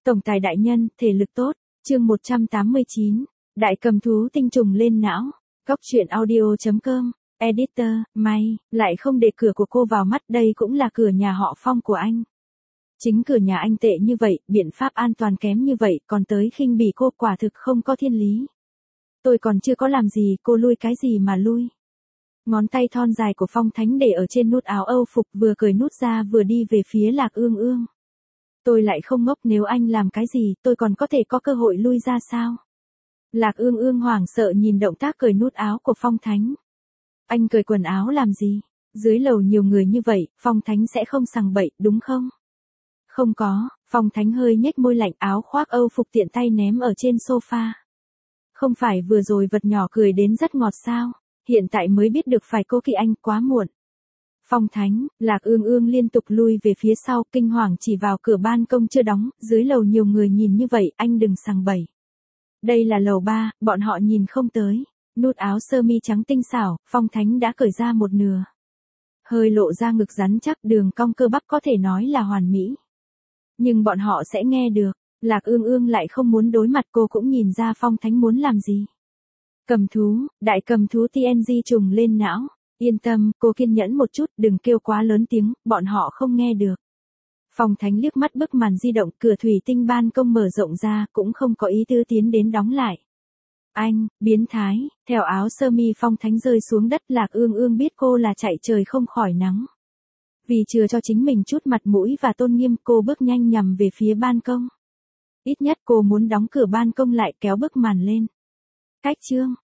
Tổng tài đại nhân, thể lực tốt. Chương 189. Đại cầm thú tinh trùng lên não. Góc truyện audio.com. Editor, may, lại không để cửa của cô vào mắt, đây cũng là cửa nhà họ Phong của anh. Chính cửa nhà anh tệ như vậy, biện pháp an toàn kém như vậy, còn tới khinh bỉ cô, quả thực không có thiên lý. Tôi còn chưa có làm gì, cô lui cái gì mà lui. Ngón tay thon dài của Phong Thánh để ở trên nút áo Âu phục, vừa cởi nút ra vừa đi về phía Lạc Ương Ương. Tôi lại không ngốc, nếu anh làm cái gì, tôi còn có thể có cơ hội lui ra sao? Lạc Ương Ương hoảng sợ nhìn động tác cởi nút áo của Phong Thánh. Anh cởi quần áo làm gì? Dưới lầu nhiều người như vậy, Phong Thánh sẽ không sằng bậy, đúng không? Không có, Phong Thánh hơi nhếch môi lạnh, áo khoác Âu phục tiện tay ném ở trên sofa. Không phải vừa rồi vật nhỏ cười đến rất ngọt sao? Hiện tại mới biết được phải cô kỵ anh, quá muộn. Phong Thánh, Lạc Ương Ương liên tục lui về phía sau, kinh hoàng chỉ vào cửa ban công chưa đóng, dưới lầu nhiều người nhìn như vậy, anh đừng sằng bậy. Đây là lầu 3, bọn họ nhìn không tới. Nút áo sơ mi trắng tinh xảo, Phong Thánh đã cởi ra một nửa. Hơi lộ ra ngực rắn chắc, đường cong cơ bắp có thể nói là hoàn mỹ. Nhưng bọn họ sẽ nghe được, Lạc Ương Ương lại không muốn đối mặt, cô cũng nhìn ra Phong Thánh muốn làm gì. Cầm thú, đại cầm thú TNG trùng lên não. Yên tâm, cô kiên nhẫn một chút, đừng kêu quá lớn tiếng, bọn họ không nghe được. Phong Thánh liếc mắt bức màn di động, cửa thủy tinh ban công mở rộng ra, cũng không có ý tứ tiến đến đóng lại. Anh, biến thái, theo áo sơ mi Phong Thánh rơi xuống đất, Lạc Ương Ương biết cô là chạy trời không khỏi nắng. Vì chừa cho chính mình chút mặt mũi và tôn nghiêm, cô bước nhanh nhằm về phía ban công. Ít nhất cô muốn đóng cửa ban công lại, kéo bức màn lên. Cách chương.